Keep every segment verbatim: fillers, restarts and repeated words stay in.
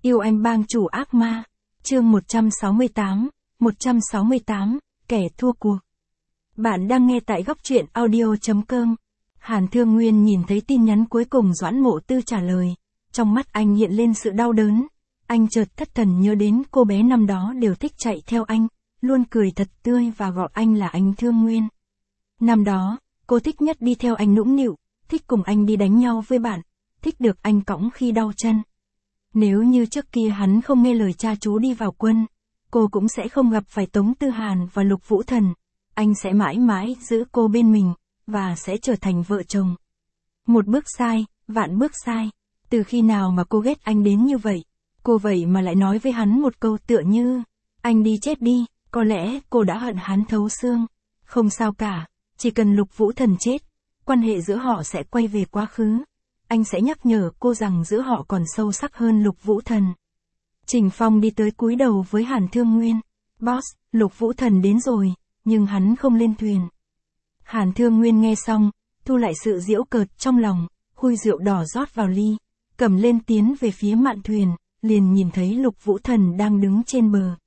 Yêu anh bang chủ ác ma. Chương một trăm sáu mươi tám, một trăm sáu mươi tám, kẻ thua cuộc. Bạn đang nghe tại góc truyện audio chấm com. Hàn Thương Nguyên nhìn thấy tin nhắn cuối cùng Doãn Mộ Tư trả lời. Trong mắt anh hiện lên sự đau đớn. Anh chợt thất thần nhớ đến cô bé năm đó đều thích chạy theo anh, luôn cười thật tươi và gọi anh là anh Thương Nguyên. Năm đó, cô thích nhất đi theo anh nũng nịu, thích cùng anh đi đánh nhau với bạn, thích được anh cõng khi đau chân. Nếu như trước kia hắn không nghe lời cha chú đi vào quân, cô cũng sẽ không gặp phải Tống Tư Hàn và Lục Vũ Thần. Anh sẽ mãi mãi giữ cô bên mình, và sẽ trở thành vợ chồng. Một bước sai, vạn bước sai. Từ khi nào mà cô ghét anh đến như vậy? Cô vậy mà lại nói với hắn một câu tựa như, anh đi chết đi, có lẽ cô đã hận hắn thấu xương. Không sao cả, chỉ cần Lục Vũ Thần chết, quan hệ giữa họ sẽ quay về quá khứ. Anh sẽ nhắc nhở cô rằng giữa họ còn sâu sắc hơn Lục Vũ Thần. Trình Phong đi tới cúi đầu với Hàn Thương Nguyên. Boss, Lục Vũ Thần đến rồi, nhưng hắn không lên thuyền. Hàn Thương Nguyên nghe xong, thu lại sự giễu cợt trong lòng, khui rượu đỏ rót vào ly, cầm lên tiến về phía mạn thuyền, liền nhìn thấy Lục Vũ Thần đang đứng trên bờ.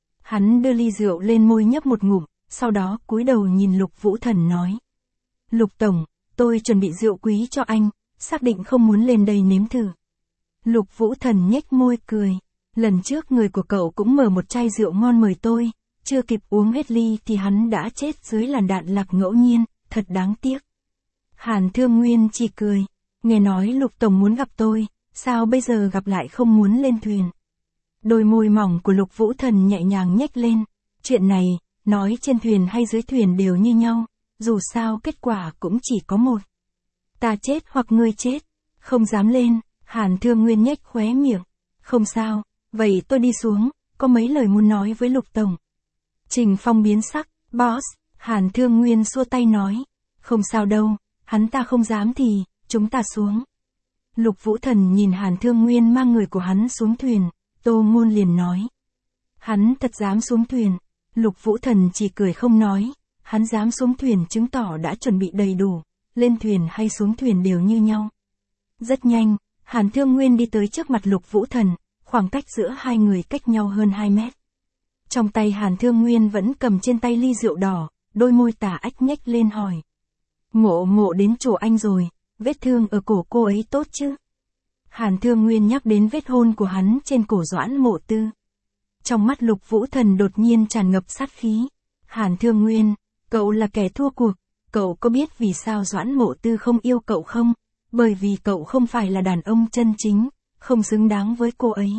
Hắn đưa ly rượu lên môi nhấp một ngụm, sau đó cúi đầu nhìn Lục Vũ Thần nói. Lục Tổng, tôi chuẩn bị rượu quý cho anh, xác định không muốn lên đây nếm thử. Lục Vũ Thần nhếch môi cười. Lần trước người của cậu cũng mở một chai rượu ngon mời tôi, chưa kịp uống hết ly thì hắn đã chết dưới làn đạn lạc ngẫu nhiên, thật đáng tiếc. Hàn Thương Nguyên chỉ cười. Nghe nói Lục Tổng muốn gặp tôi, sao bây giờ gặp lại không muốn lên thuyền? Đôi môi mỏng của Lục Vũ Thần nhẹ nhàng nhếch lên. Chuyện này, nói trên thuyền hay dưới thuyền đều như nhau, dù sao kết quả cũng chỉ có một. Ta chết hoặc ngươi chết, không dám lên. Hàn Thương Nguyên nhếch khóe miệng. Không sao, vậy tôi đi xuống, có mấy lời muốn nói với Lục Tổng. Trình Phong biến sắc. Boss, Hàn Thương Nguyên xua tay nói. Không sao đâu, hắn ta không dám thì, chúng ta xuống. Lục Vũ Thần nhìn Hàn Thương Nguyên mang người của hắn xuống thuyền, Tô Ngôn liền nói. Hắn thật dám xuống thuyền. Lục Vũ Thần chỉ cười không nói. Hắn dám xuống thuyền chứng tỏ đã chuẩn bị đầy đủ, lên thuyền hay xuống thuyền đều như nhau. Rất nhanh, Hàn Thương Nguyên đi tới trước mặt Lục Vũ Thần, khoảng cách giữa hai người cách nhau hơn hai mét. Trong tay Hàn Thương Nguyên vẫn cầm trên tay ly rượu đỏ, đôi môi tà ách nhếch lên hỏi. Ngộ ngộ đến chỗ anh rồi, vết thương ở cổ cô ấy tốt chứ? Hàn Thương Nguyên nhắc đến vết hôn của hắn trên cổ Doãn Mộ Tư. Trong mắt Lục Vũ Thần đột nhiên tràn ngập sát khí. Hàn Thương Nguyên, cậu là kẻ thua cuộc, cậu có biết vì sao Doãn Mộ Tư không yêu cậu không? Bởi vì cậu không phải là đàn ông chân chính, không xứng đáng với cô ấy.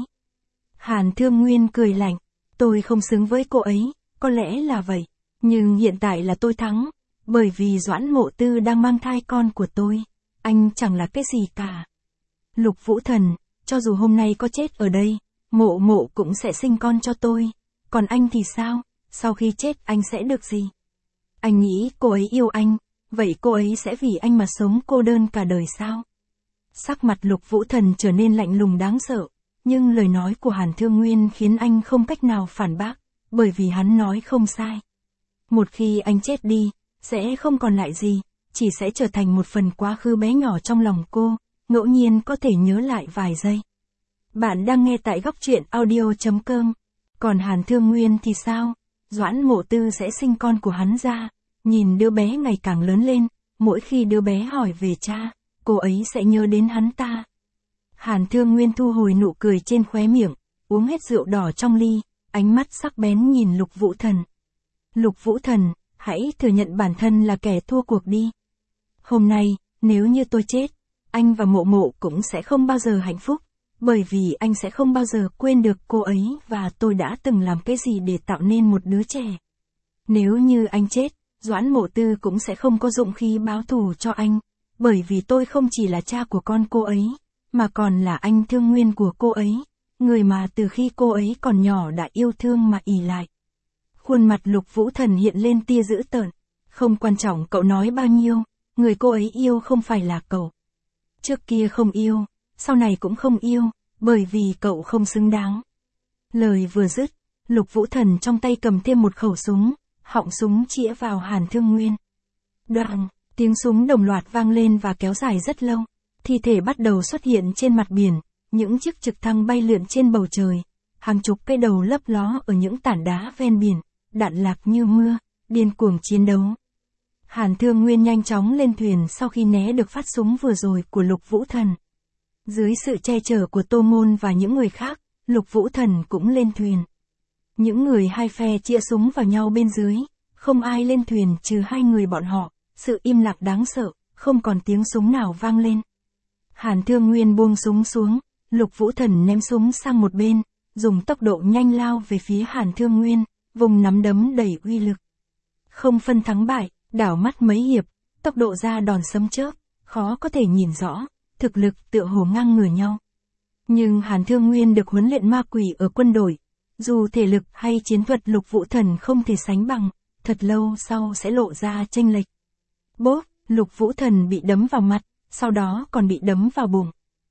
Hàn Thương Nguyên cười lạnh. Tôi không xứng với cô ấy, có lẽ là vậy. Nhưng hiện tại là tôi thắng, bởi vì Doãn Mộ Tư đang mang thai con của tôi. Anh chẳng là cái gì cả. Lục Vũ Thần, cho dù hôm nay có chết ở đây, Mộ Mộ cũng sẽ sinh con cho tôi. Còn anh thì sao? Sau khi chết anh sẽ được gì? Anh nghĩ cô ấy yêu anh, vậy cô ấy sẽ vì anh mà sống cô đơn cả đời sao? Sắc mặt Lục Vũ Thần trở nên lạnh lùng đáng sợ. Nhưng lời nói của Hàn Thương Nguyên khiến anh không cách nào phản bác, bởi vì hắn nói không sai. Một khi anh chết đi, sẽ không còn lại gì, chỉ sẽ trở thành một phần quá khứ bé nhỏ trong lòng cô, ngẫu nhiên có thể nhớ lại vài giây. Bạn đang nghe tại góc truyện audio chấm com. Còn Hàn Thương Nguyên thì sao? Doãn Mộ Tư sẽ sinh con của hắn ra, nhìn đứa bé ngày càng lớn lên, mỗi khi đứa bé hỏi về cha, cô ấy sẽ nhớ đến hắn ta. Hàn Thương Nguyên thu hồi nụ cười trên khóe miệng, uống hết rượu đỏ trong ly, ánh mắt sắc bén nhìn Lục Vũ Thần. Lục Vũ Thần, hãy thừa nhận bản thân là kẻ thua cuộc đi. Hôm nay, nếu như tôi chết, anh và Mộ Mộ cũng sẽ không bao giờ hạnh phúc, bởi vì anh sẽ không bao giờ quên được cô ấy và tôi đã từng làm cái gì để tạo nên một đứa trẻ. Nếu như anh chết, Doãn Mộ Tư cũng sẽ không có dụng khí báo thù cho anh, bởi vì tôi không chỉ là cha của con cô ấy, mà còn là anh Thương Nguyên của cô ấy, người mà từ khi cô ấy còn nhỏ đã yêu thương mà ỷ lại. Khuôn mặt Lục Vũ Thần hiện lên tia dữ tợn. Không quan trọng cậu nói bao nhiêu, người cô ấy yêu không phải là cậu. Trước kia không yêu, sau này cũng không yêu, bởi vì cậu không xứng đáng. Lời vừa dứt, Lục Vũ Thần trong tay cầm thêm một khẩu súng, họng súng chĩa vào Hàn Thương Nguyên. Đoàng, tiếng súng đồng loạt vang lên và kéo dài rất lâu. Thi thể bắt đầu xuất hiện trên mặt biển, những chiếc trực thăng bay lượn trên bầu trời, hàng chục cây đầu lấp ló ở những tảng đá ven biển, đạn lạc như mưa, điên cuồng chiến đấu. Hàn Thương Nguyên nhanh chóng lên thuyền sau khi né được phát súng vừa rồi của Lục Vũ Thần. Dưới sự che chở của Tô Môn và những người khác, Lục Vũ Thần cũng lên thuyền. Những người hai phe chĩa súng vào nhau bên dưới, không ai lên thuyền trừ hai người bọn họ, sự im lặng đáng sợ, không còn tiếng súng nào vang lên. Hàn Thương Nguyên buông súng xuống, Lục Vũ Thần ném súng sang một bên, dùng tốc độ nhanh lao về phía Hàn Thương Nguyên, vùng nắm đấm đầy uy lực. Không phân thắng bại, đảo mắt mấy hiệp, tốc độ ra đòn sấm chớp, khó có thể nhìn rõ, thực lực tựa hồ ngang ngửa nhau. Nhưng Hàn Thương Nguyên được huấn luyện ma quỷ ở quân đội, dù thể lực hay chiến thuật Lục Vũ Thần không thể sánh bằng, thật lâu sau sẽ lộ ra chênh lệch. Bốp, Lục Vũ Thần bị đấm vào mặt, sau đó còn bị đấm vào bụng.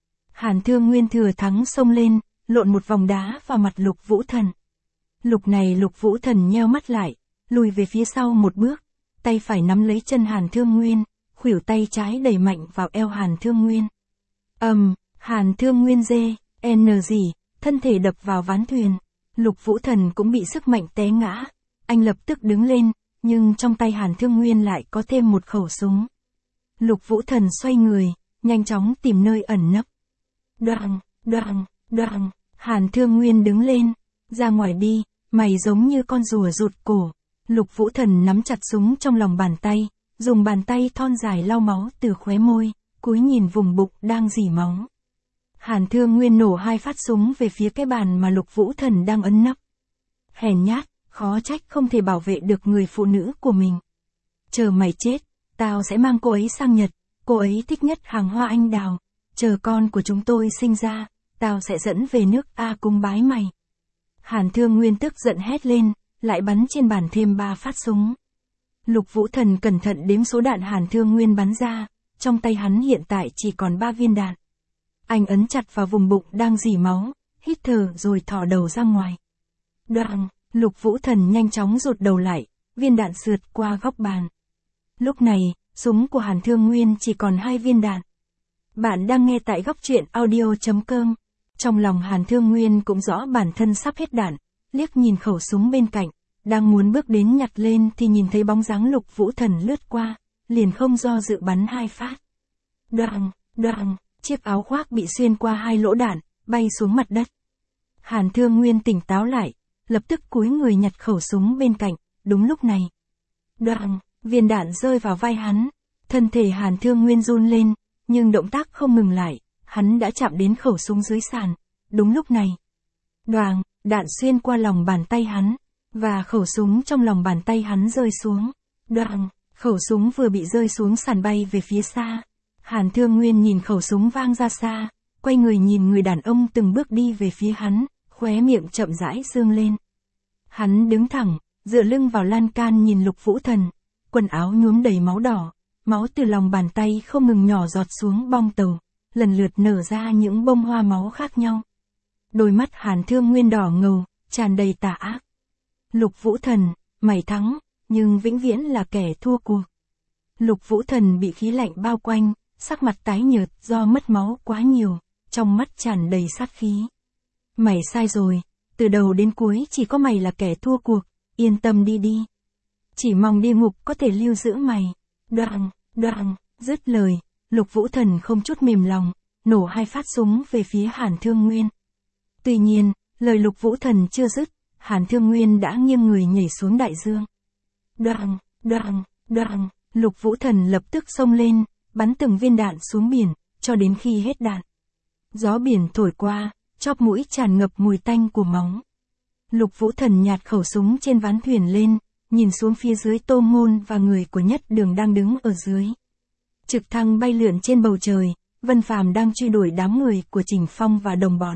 Hàn Thương Nguyên thừa thắng xông lên, lộn một vòng đá vào mặt Lục Vũ Thần. Lúc này Lục Vũ Thần nheo mắt lại, lùi về phía sau một bước, tay phải nắm lấy chân Hàn Thương Nguyên, khuỷu tay trái đẩy mạnh vào eo Hàn Thương Nguyên. Ầm, um, Hàn Thương Nguyên dê, n gì, thân thể đập vào ván thuyền. Lục Vũ Thần cũng bị sức mạnh té ngã. Anh lập tức đứng lên, nhưng trong tay Hàn Thương Nguyên lại có thêm một khẩu súng. Lục Vũ Thần xoay người, nhanh chóng tìm nơi ẩn nấp. Đoàng, đoàng, đoàng, Hàn Thương Nguyên đứng lên, ra ngoài đi, mày giống như con rùa rụt cổ. Lục Vũ Thần nắm chặt súng trong lòng bàn tay, dùng bàn tay thon dài lau máu từ khóe môi, cúi nhìn vùng bụng đang rỉ máu. Hàn Thương Nguyên nổ hai phát súng về phía cái bàn mà Lục Vũ Thần đang ấn nấp. Hèn nhát, khó trách không thể bảo vệ được người phụ nữ của mình. Chờ mày chết, tao sẽ mang cô ấy sang Nhật, cô ấy thích nhất hàng hoa anh đào. Chờ con của chúng tôi sinh ra, tao sẽ dẫn về nước A cung bái mày. Hàn Thương Nguyên tức giận hét lên, lại bắn trên bàn thêm ba phát súng. Lục Vũ Thần cẩn thận đếm số đạn Hàn Thương Nguyên bắn ra, trong tay hắn hiện tại chỉ còn ba viên đạn. Anh ấn chặt vào vùng bụng đang rỉ máu, hít thở rồi thò đầu ra ngoài. Đoàng, Lục Vũ Thần nhanh chóng rụt đầu lại, viên đạn sượt qua góc bàn. Lúc này, súng của Hàn Thương Nguyên chỉ còn hai viên đạn. Bạn đang nghe tại góc truyện audio chấm com. Trong lòng Hàn Thương Nguyên cũng rõ bản thân sắp hết đạn, liếc nhìn khẩu súng bên cạnh, đang muốn bước đến nhặt lên thì nhìn thấy bóng dáng Lục Vũ Thần lướt qua, liền không do dự bắn hai phát. Đoàng, đoàng, chiếc áo khoác bị xuyên qua hai lỗ đạn, bay xuống mặt đất. Hàn Thương Nguyên tỉnh táo lại, lập tức cúi người nhặt khẩu súng bên cạnh, đúng lúc này. Đoàng, viên đạn rơi vào vai hắn, thân thể Hàn Thương Nguyên run lên, nhưng động tác không ngừng lại, hắn đã chạm đến khẩu súng dưới sàn, đúng lúc này. Đoàng, đạn xuyên qua lòng bàn tay hắn, và khẩu súng trong lòng bàn tay hắn rơi xuống. Đoàng, khẩu súng vừa bị rơi xuống sàn bay về phía xa. Hàn Thương Nguyên nhìn khẩu súng vang ra xa, quay người nhìn người đàn ông từng bước đi về phía hắn, khóe miệng chậm rãi dương lên. Hắn đứng thẳng, dựa lưng vào lan can nhìn Lục Vũ Thần, quần áo nhuốm đầy máu đỏ, máu từ lòng bàn tay không ngừng nhỏ giọt xuống bong tàu, lần lượt nở ra những bông hoa máu khác nhau. Đôi mắt Hàn Thương Nguyên đỏ ngầu, tràn đầy tà ác. Lục Vũ Thần, mày thắng, nhưng vĩnh viễn là kẻ thua cuộc. Lục Vũ Thần bị khí lạnh bao quanh, sắc mặt tái nhợt do mất máu quá nhiều, trong mắt tràn đầy sát khí. Mày sai rồi, từ đầu đến cuối chỉ có mày là kẻ thua cuộc, yên tâm đi đi. Chỉ mong địa ngục có thể lưu giữ mày. Đoàng, đoàng, dứt lời, Lục Vũ Thần không chút mềm lòng, nổ hai phát súng về phía Hàn Thương Nguyên. Tuy nhiên, lời Lục Vũ Thần chưa dứt, Hàn Thương Nguyên đã nghiêng người nhảy xuống đại dương. Đoàng, đoàng, đoàng, Lục Vũ Thần lập tức xông lên, bắn từng viên đạn xuống biển, cho đến khi hết đạn. Gió biển thổi qua, chóp mũi tràn ngập mùi tanh của máu. Lục Vũ Thần nhặt khẩu súng trên ván thuyền lên, nhìn xuống phía dưới Tô Ngôn và người của Nhất Đường đang đứng ở dưới. Trực thăng bay lượn trên bầu trời, Vân Phàm đang truy đuổi đám người của Trình Phong và đồng bọn.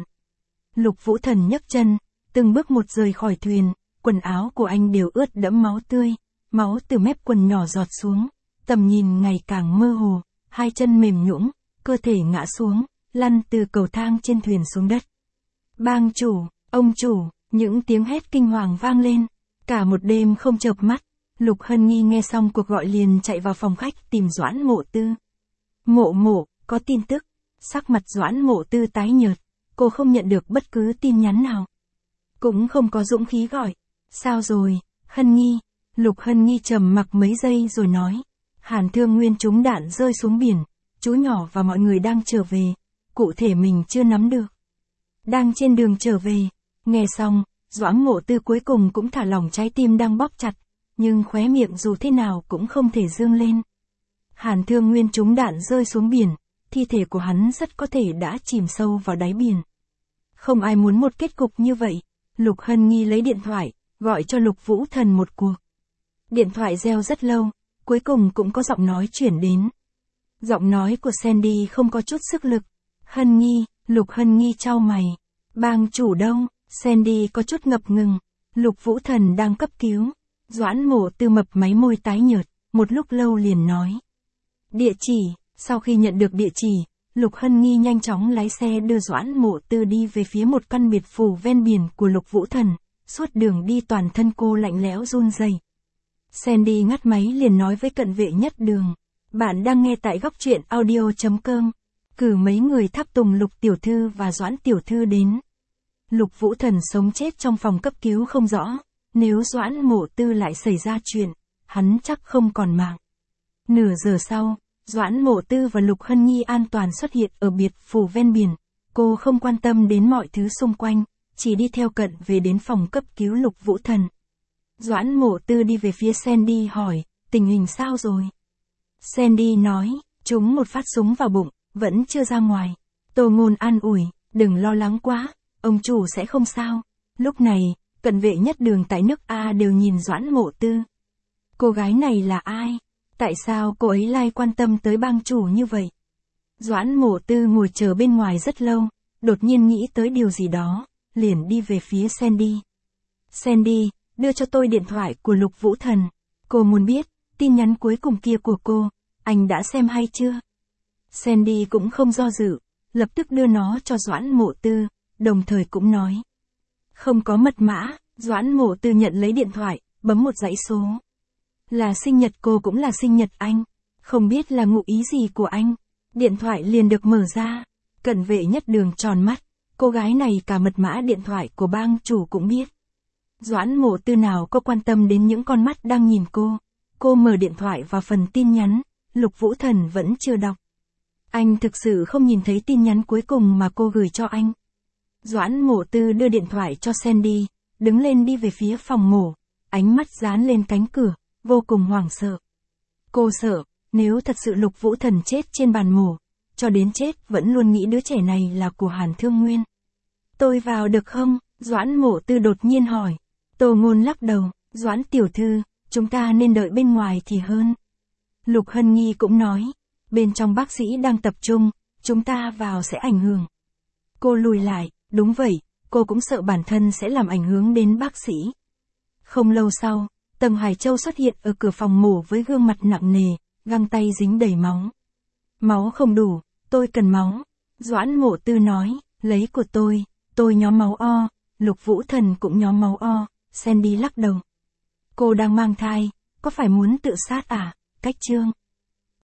Lục Vũ Thần nhấc chân, từng bước một rời khỏi thuyền, quần áo của anh đều ướt đẫm máu tươi, máu từ mép quần nhỏ giọt xuống, tầm nhìn ngày càng mơ hồ, hai chân mềm nhũn, cơ thể ngã xuống, lăn từ cầu thang trên thuyền xuống đất. Bang chủ, ông chủ, những tiếng hét kinh hoàng vang lên, cả một đêm không chợp mắt. Lục Hân Nghi nghe xong cuộc gọi liền chạy vào phòng khách tìm Doãn Mộ Tư. Mộ mộ, có tin tức. Sắc mặt Doãn Mộ Tư tái nhợt, cô không nhận được bất cứ tin nhắn nào. Cũng không có dũng khí gọi. Sao rồi, Hân Nhi? Lục Hân Nhi trầm mặc mấy giây rồi nói. Hàn Thương Nguyên trúng đạn rơi xuống biển, chú nhỏ và mọi người đang trở về, cụ thể mình chưa nắm được. Đang trên đường trở về, nghe xong, Doãn Mộ Tư cuối cùng cũng thả lỏng trái tim đang bóp chặt, nhưng khóe miệng dù thế nào cũng không thể dương lên. Hàn Thương Nguyên trúng đạn rơi xuống biển, thi thể của hắn rất có thể đã chìm sâu vào đáy biển. Không ai muốn một kết cục như vậy. Lục Hân Nhi lấy điện thoại, gọi cho Lục Vũ Thần một cuộc. Điện thoại reo rất lâu, cuối cùng cũng có giọng nói chuyển đến. Giọng nói của Sandy không có chút sức lực. Hân Nhi, Lục Hân Nhi chau mày. Bang chủ đâu? Sandy có chút ngập ngừng. Lục Vũ Thần đang cấp cứu. Doãn Mộ Tư mập máy môi tái nhợt, một lúc lâu liền nói. Địa chỉ. Sau khi nhận được địa chỉ, Lục Hân Nhi nhanh chóng lái xe đưa Doãn Mộ Tư đi về phía một căn biệt phủ ven biển của Lục Vũ Thần. Suốt đường đi toàn thân cô lạnh lẽo run rẩy. Sandy ngắt máy liền nói với cận vệ nhất đường. Bạn đang nghe tại góc truyện audio.com. Cử mấy người tháp tùng Lục Tiểu Thư và Doãn Tiểu Thư đến. Lục Vũ Thần sống chết trong phòng cấp cứu không rõ. Nếu Doãn Mộ Tư lại xảy ra chuyện, hắn chắc không còn mạng. Nửa giờ sau, Doãn Mộ Tư và Lục Hân Nhi an toàn xuất hiện ở biệt phủ ven biển. Cô không quan tâm đến mọi thứ xung quanh, chỉ đi theo cận về đến phòng cấp cứu Lục Vũ Thần. Doãn Mộ Tư đi về phía Sandy hỏi, tình hình sao rồi? Sandy nói, trúng một phát súng vào bụng, vẫn chưa ra ngoài. Tô Ngôn an ủi, đừng lo lắng quá, ông chủ sẽ không sao. Lúc này, cận vệ nhất đường tại nước A đều nhìn Doãn Mộ Tư. Cô gái này là ai? Tại sao cô ấy lại quan tâm tới bang chủ như vậy? Doãn Mộ Tư ngồi chờ bên ngoài rất lâu, đột nhiên nghĩ tới điều gì đó, liền đi về phía Sandy. Sandy, đưa cho tôi điện thoại của Lục Vũ Thần. Cô muốn biết, tin nhắn cuối cùng kia của cô, anh đã xem hay chưa? Sandy cũng không do dự, lập tức đưa nó cho Doãn Mộ Tư, đồng thời cũng nói. Không có mật mã. Doãn Mộ Tư nhận lấy điện thoại, bấm một dãy số. Là sinh nhật cô cũng là sinh nhật anh. Không biết là ngụ ý gì của anh. Điện thoại liền được mở ra. Cận vệ nhất đường tròn mắt. Cô gái này cả mật mã điện thoại của bang chủ cũng biết. Doãn Mộ Tư nào có quan tâm đến những con mắt đang nhìn cô. Cô mở điện thoại vào phần tin nhắn. Lục Vũ Thần vẫn chưa đọc. Anh thực sự không nhìn thấy tin nhắn cuối cùng mà cô gửi cho anh. Doãn Mộ Tư đưa điện thoại cho Sandy, đứng lên đi về phía phòng mổ, ánh mắt dán lên cánh cửa, vô cùng hoảng sợ. Cô sợ, nếu thật sự Lục Vũ Thần chết trên bàn mổ, cho đến chết vẫn luôn nghĩ đứa trẻ này là của Hàn Thương Nguyên. Tôi vào được không? Doãn Mộ Tư đột nhiên hỏi. Tô Ngôn lắc đầu, Doãn Tiểu Thư, chúng ta nên đợi bên ngoài thì hơn. Lục Hân Nhi cũng nói, bên trong bác sĩ đang tập trung, chúng ta vào sẽ ảnh hưởng. Cô lùi lại, đúng vậy, cô cũng sợ bản thân sẽ làm ảnh hưởng đến bác sĩ. Không lâu sau, Tầng Hải Châu xuất hiện ở cửa phòng mổ với gương mặt nặng nề, găng tay dính đầy máu. Máu không đủ, tôi cần máu. Doãn Mộ Tư nói, lấy của tôi, tôi nhóm máu O, Lục Vũ Thần cũng nhóm máu O. Sandy lắc đầu. Cô đang mang thai, có phải muốn tự sát à? Cách trương.